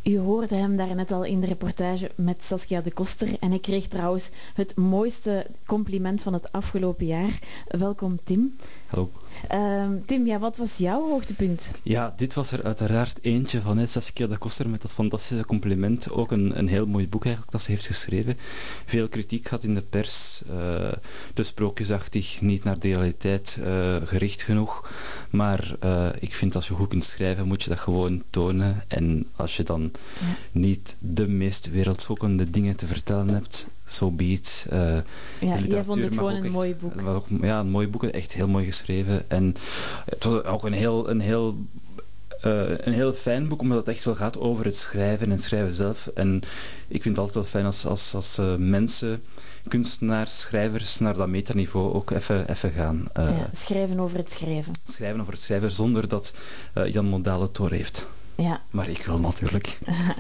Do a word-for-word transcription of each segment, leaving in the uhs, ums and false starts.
U hoorde hem daarnet al in de reportage met Saskia de Koster en hij kreeg trouwens het mooiste compliment van het afgelopen jaar. Welkom, Tim. Hallo. Uh, Tim, ja, wat was jouw hoogtepunt? Ja, dit was er uiteraard eentje van hè, Saskia de Koster met dat fantastische compliment. Ook een, een heel mooi boek eigenlijk dat ze heeft geschreven. Veel kritiek gehad in de pers. Uh, te sprookjesachtig, niet naar de realiteit uh, gericht genoeg. Maar uh, ik vind als je goed kunt schrijven, moet je dat gewoon tonen. En als je dan ja. niet de meest wereldschokkende dingen te vertellen hebt, so be it. Uh, ja, jij vond het gewoon een echt, mooi boek. Het was ook, ja, een mooi boek, echt heel mooi geschreven. En het was ook een heel, een heel, uh, een heel fijn boek, omdat het echt wel gaat over het schrijven en schrijven zelf. En ik vind het altijd wel fijn als, als, als uh, mensen, kunstenaars, schrijvers, naar dat metaniveau ook even, even gaan. Uh, ja, schrijven over het schrijven. Schrijven over het schrijven, zonder dat uh, Jan Modaal het door heeft. Ja. Maar ik wel natuurlijk.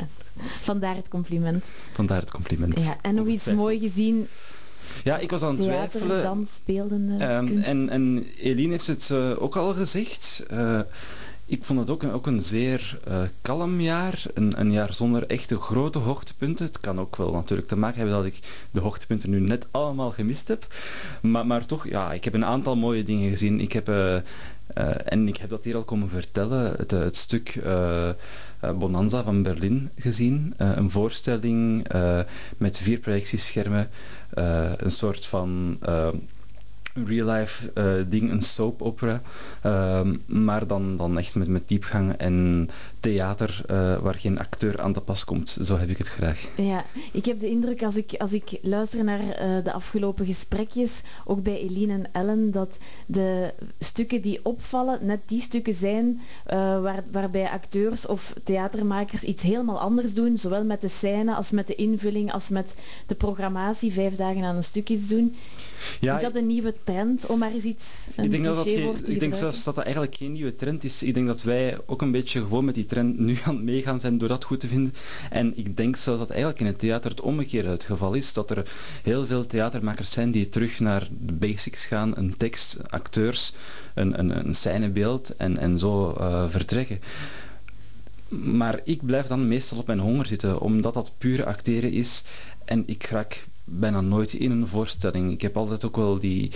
Vandaar het compliment. Vandaar het compliment. Ja, en nog iets mooi gezien. Ja, ik was aan het Theater, twijfelen. dans, beeldende um, kunst. En, en Eline heeft het uh, ook al gezegd. Uh, ik vond het ook een, ook een zeer uh, kalm jaar. Een, een jaar zonder echte grote hoogtepunten. Het kan ook wel natuurlijk te maken hebben dat ik de hoogtepunten nu net allemaal gemist heb. Maar, maar toch, ja, ik heb een aantal mooie dingen gezien. Ik heb... Uh, Uh, en ik heb dat hier al komen vertellen, het, het stuk uh, uh, Bonanza van Berlin gezien. Uh, een voorstelling uh, met vier projectieschermen, uh, een soort van uh, real-life uh, ding, een soap opera, uh, maar dan, dan echt met, met diepgang en theater uh, waar geen acteur aan te pas komt. Zo heb ik het graag. Ja, ik heb de indruk als ik, als ik luister naar uh, de afgelopen gesprekjes, ook bij Eline en Ellen, dat de stukken die opvallen net die stukken zijn uh, waar, waarbij acteurs of theatermakers iets helemaal anders doen, zowel met de scène als met de invulling als met de programmatie, vijf dagen aan een stuk iets doen. Ja, is dat een nieuwe trend, om maar eens iets, een ik denk dat dat cliché geen, woord te Ik denk zelfs dat dat eigenlijk geen nieuwe trend is. Ik denk dat wij ook een beetje gewoon met die trend nu aan het meegaan zijn door dat goed te vinden. En ik denk zelfs dat eigenlijk in het theater het omgekeerde het geval is. Dat er heel veel theatermakers zijn die terug naar de basics gaan. Een tekst, acteurs, een, een, een scènebeeld en, en zo uh, vertrekken. Maar ik blijf dan meestal op mijn honger zitten, omdat dat pure acteren is. En ik raak bijna nooit in een voorstelling. Ik heb altijd ook wel die,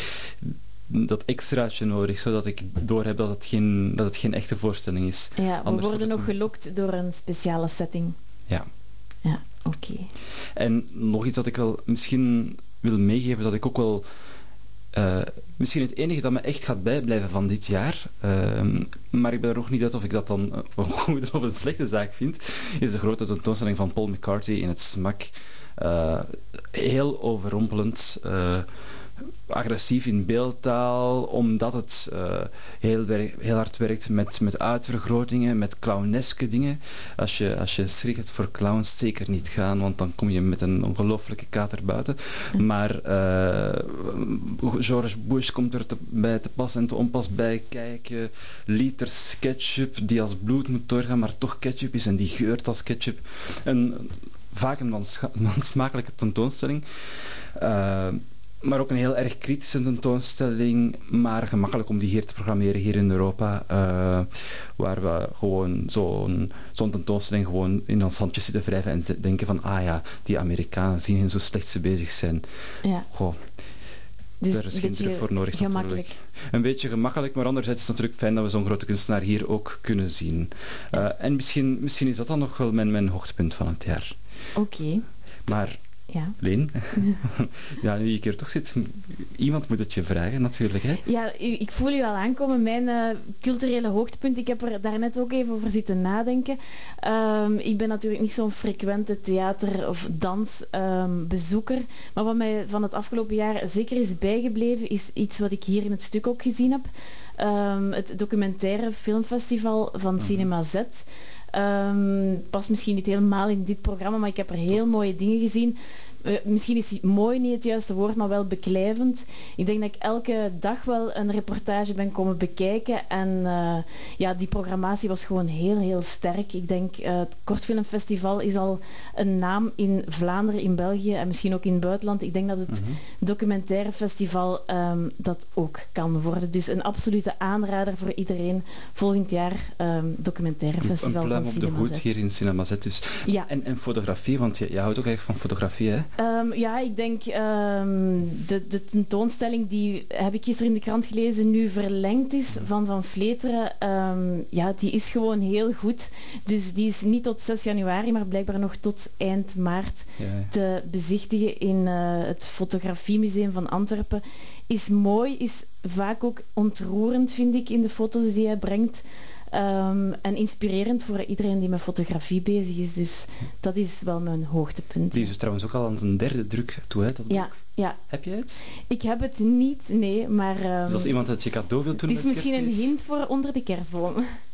dat extraatje nodig, zodat ik doorheb dat het geen, dat het geen echte voorstelling is. Ja, we Anders worden nog een... gelokt door een speciale setting. Ja. Ja, oké. Okay. En nog iets dat ik wel misschien wil meegeven, dat ik ook wel... Uh, misschien het enige dat me echt gaat bijblijven van dit jaar, uh, maar ik ben er nog niet uit of ik dat dan uh, een goede of een slechte zaak vind, is de grote tentoonstelling van Paul McCarthy in het SMAC. Uh, heel overrompelend, uh, agressief in beeldtaal, omdat het uh, heel, werk, heel hard werkt met, met uitvergrotingen, met clowneske dingen. Als je, als je schrik hebt voor clowns, zeker niet gaan, want dan kom je met een ongelooflijke kater buiten. Mm. Maar uh, George Bush komt er te, bij te pas en te onpas bij kijken. Liters ketchup die als bloed moet doorgaan, maar toch ketchup is en die geurt als ketchup. Een, vaak een wansmakelijke tentoonstelling. Uh, maar ook een heel erg kritische tentoonstelling, maar gemakkelijk om die hier te programmeren hier in Europa, uh, waar we gewoon zo'n, zo'n tentoonstelling gewoon in ons handjes zitten wrijven en denken van, ah ja, die Amerikanen zien hen zo slecht ze bezig zijn. Ja. Goh. Dus daar is geen druk voor nodig gemakkelijk. Natuurlijk. Een beetje gemakkelijk, maar anderzijds is het natuurlijk fijn dat we zo'n grote kunstenaar hier ook kunnen zien. Uh, en misschien, misschien is dat dan nog wel mijn, mijn hoogtepunt van het jaar. Oké. Okay. Maar, ja. Leen, ja, nu ik hier toch zit, iemand moet het je vragen natuurlijk, hè? Ja, ik voel je al aankomen. Mijn uh, culturele hoogtepunt, ik heb er daarnet ook even over zitten nadenken. Um, ik ben natuurlijk niet zo'n frequente theater- of dansbezoeker, um, maar wat mij van het afgelopen jaar zeker is bijgebleven, is iets wat ik hier in het stuk ook gezien heb. Um, het documentaire filmfestival van mm-hmm. Cinema Z. Um, past misschien niet helemaal in dit programma, maar ik heb er heel mooie dingen gezien. uh, misschien is mooi niet het juiste woord, maar wel beklijvend. Ik denk dat ik elke dag wel een reportage ben komen bekijken en uh, ja, die programmatie was gewoon heel, heel sterk. Ik denk, uh, het Kortfilmfestival is al een naam in Vlaanderen, in België en misschien ook in het buitenland. Ik denk dat het mm-hmm. documentaire festival um, dat ook kan worden. Dus een absolute aanrader voor iedereen volgend jaar um, documentaire festival een pluim van op de hoed hier in Cinema Z dus. Ja. En, en fotografie, want je, je houdt ook echt van fotografie, hè? Um, ja, ik denk um, de, de tentoonstelling die heb ik gisteren in de krant gelezen, nu verlengd is van Van Vleteren. Um, ja, die is gewoon heel goed. Dus die is niet tot zes januari, maar blijkbaar nog tot eind maart ja, ja. te bezichtigen in uh, het Fotografiemuseum van Antwerpen. Is mooi, is vaak ook ontroerend, vind ik, in de foto's die hij brengt. Um, en inspirerend voor iedereen die met fotografie bezig is. Dus dat is wel mijn hoogtepunt. Die is dus trouwens ook al aan zijn derde druk toe, hè, dat boek. Ja, ja. Heb jij het? Ik heb het niet, nee, maar... Um, dus als iemand het je cadeau wil doen... Het is misschien een hint voor onder de kerstboom.